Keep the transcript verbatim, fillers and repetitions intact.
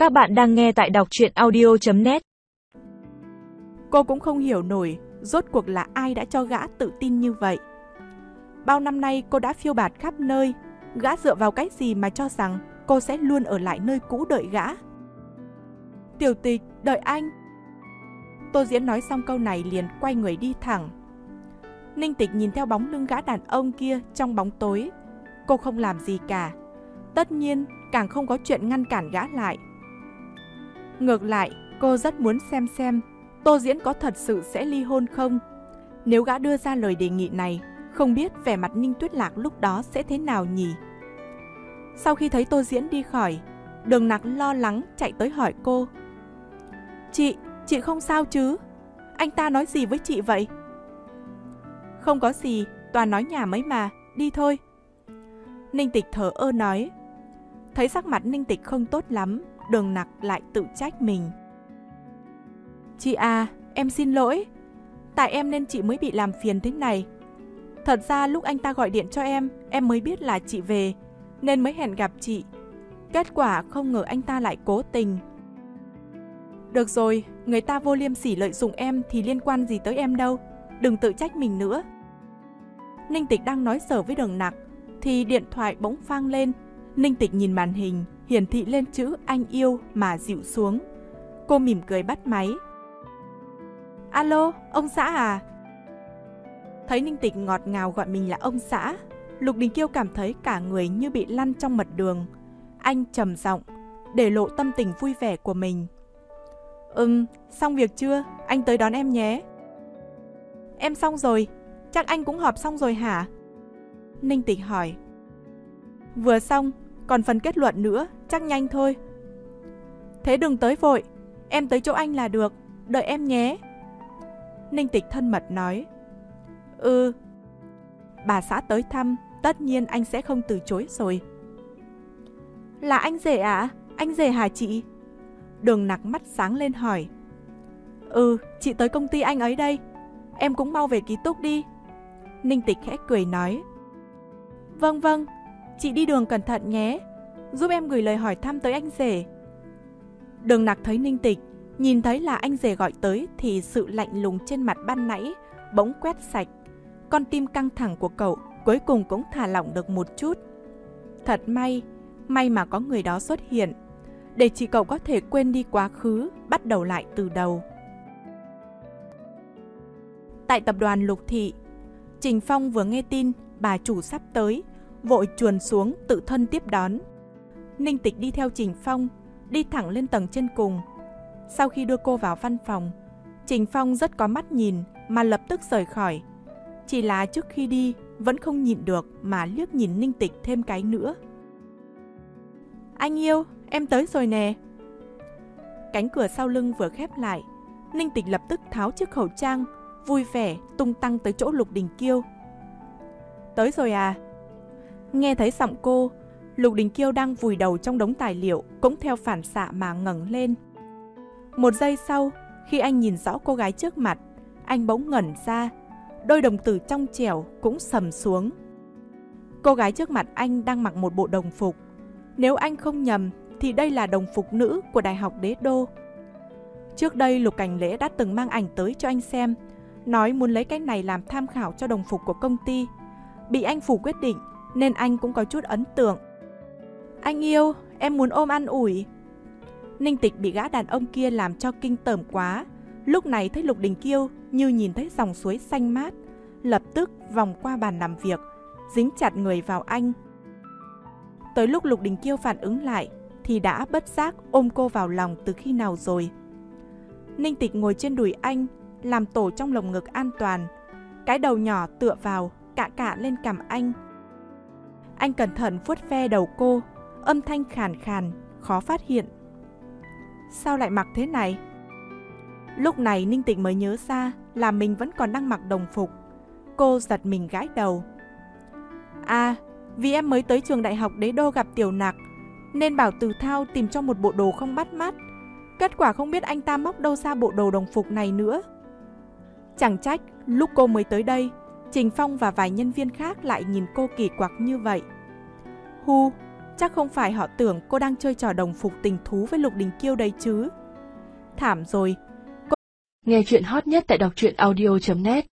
Các bạn đang nghe tại đọc truyện audio chấm net. Cô cũng không hiểu nổi rốt cuộc là ai đã cho gã tự tin như vậy. Bao năm nay cô đã phiêu bạt khắp nơi, gã dựa vào cái gì mà cho rằng cô sẽ luôn ở lại nơi cũ đợi gã. Tiểu Tịch, đợi anh. Tô Diễn nói xong câu này liền quay người đi thẳng. Ninh Tịch nhìn theo bóng lưng gã đàn ông kia trong bóng tối. Cô không làm gì cả. Tất nhiên, càng không có chuyện ngăn cản gã lại. Ngược lại, cô rất muốn xem xem Tô Diễn có thật sự sẽ ly hôn không. Nếu gã đưa ra lời đề nghị này, không biết vẻ mặt Ninh Tuyết Lạc lúc đó sẽ thế nào nhỉ. Sau khi thấy Tô Diễn đi khỏi, Đường Nặc lo lắng chạy tới hỏi cô. Chị, chị không sao chứ? Anh ta nói gì với chị vậy? Không có gì, toàn nói nhảm mấy mà, đi thôi. Ninh Tịch thở ơ nói. Thấy sắc mặt Ninh Tịch không tốt lắm, Đường Nặc lại tự trách mình. Chị à, em xin lỗi. Tại em nên chị mới bị làm phiền thế này. Thật ra lúc anh ta gọi điện cho em, em mới biết là chị về, nên mới hẹn gặp chị. Kết quả không ngờ anh ta lại cố tình. Được rồi, người ta vô liêm sỉ lợi dụng em thì liên quan gì tới em đâu. Đừng tự trách mình nữa. Ninh Tịch đang nói giỡn với Đường Nặc thì điện thoại bỗng vang lên. Ninh Tịch nhìn màn hình, hiển thị lên chữ anh yêu mà dịu xuống. Cô mỉm cười bắt máy. Alo, ông xã à? Thấy Ninh Tịch ngọt ngào gọi mình là ông xã, Lục Đình Kiêu cảm thấy cả người như bị lăn trong mật đường. Anh trầm giọng, để lộ tâm tình vui vẻ của mình. Ừm, xong việc chưa? Anh tới đón em nhé. Em xong rồi, chắc anh cũng họp xong rồi hả? Ninh Tịch hỏi. Vừa xong, còn phần kết luận nữa, chắc nhanh thôi. Thế đừng tới vội, em tới chỗ anh là được, đợi em nhé. Ninh Tịch thân mật nói. Ừ. Bà xã tới thăm, tất nhiên anh sẽ không từ chối rồi. Là anh rể ạ? Anh rể hả chị? Đường Nặc mắt sáng lên hỏi. Ừ, chị tới công ty anh ấy đây. Em cũng mau về ký túc đi. Ninh Tịch khẽ cười nói. Vâng vâng, chị đi đường cẩn thận nhé. Giúp em gửi lời hỏi thăm tới anh rể. Đường Nặc thấy Ninh Tịch, nhìn thấy là anh rể gọi tới thì sự lạnh lùng trên mặt ban nãy bỗng quét sạch. Con tim căng thẳng của cậu cuối cùng cũng thả lỏng được một chút. Thật may, may mà có người đó xuất hiện, để chị cậu có thể quên đi quá khứ, bắt đầu lại từ đầu. Tại tập đoàn Lục Thị, Trình Phong vừa nghe tin bà chủ sắp tới, vội chuồn xuống tự thân tiếp đón. Ninh Tịch đi theo Trình Phong, đi thẳng lên tầng trên cùng. Sau khi đưa cô vào văn phòng, Trình Phong rất có mắt nhìn mà lập tức rời khỏi. Chỉ là trước khi đi vẫn không nhịn được mà liếc nhìn Ninh Tịch thêm cái nữa. Anh yêu, em tới rồi nè. Cánh cửa sau lưng vừa khép lại, Ninh Tịch lập tức tháo chiếc khẩu trang, vui vẻ tung tăng tới chỗ Lục Đình Kiêu. Tới rồi à? Nghe thấy giọng cô, Lục Đình Kiêu đang vùi đầu trong đống tài liệu cũng theo phản xạ mà ngẩng lên. Một giây sau, khi anh nhìn rõ cô gái trước mặt, anh bỗng ngẩn ra, đôi đồng tử trong trẻo cũng sầm xuống. Cô gái trước mặt anh đang mặc một bộ đồng phục. Nếu anh không nhầm thì đây là đồng phục nữ của Đại học Đế Đô. Trước đây Lục Cảnh Lễ đã từng mang ảnh tới cho anh xem, nói muốn lấy cái này làm tham khảo cho đồng phục của công ty. Bị anh phủ quyết định nên anh cũng có chút ấn tượng. Anh yêu, em muốn ôm an ủi. Ninh Tịch bị gã đàn ông kia làm cho kinh tởm quá. Lúc này thấy Lục Đình Kiêu như nhìn thấy dòng suối xanh mát, lập tức vòng qua bàn làm việc, dính chặt người vào anh. Tới lúc Lục Đình Kiêu phản ứng lại thì đã bất giác ôm cô vào lòng từ khi nào rồi. Ninh Tịch ngồi trên đùi anh, làm tổ trong lồng ngực an toàn, cái đầu nhỏ tựa vào, cạ cạ lên cằm anh. Anh cẩn thận vuốt ve đầu cô, âm thanh khàn khàn, khó phát hiện. Sao lại mặc thế này? Lúc này Ninh Tịch mới nhớ ra là mình vẫn còn đang mặc đồng phục. Cô giật mình gãi đầu. À, vì em mới tới trường Đại học Đế Đô gặp Tiểu Nặc, nên bảo Từ Thao tìm cho một bộ đồ không bắt mắt. Kết quả không biết anh ta móc đâu ra bộ đồ đồng phục này nữa. Chẳng trách lúc cô mới tới đây, Trình Phong và vài nhân viên khác lại nhìn cô kỳ quặc như vậy. Hu, Chắc không phải họ tưởng cô đang chơi trò đồng phục tình thú với Lục Đình Kiêu đấy chứ. Thảm rồi. Nghe chuyện hot nhất tại đọc truyện audio chấm net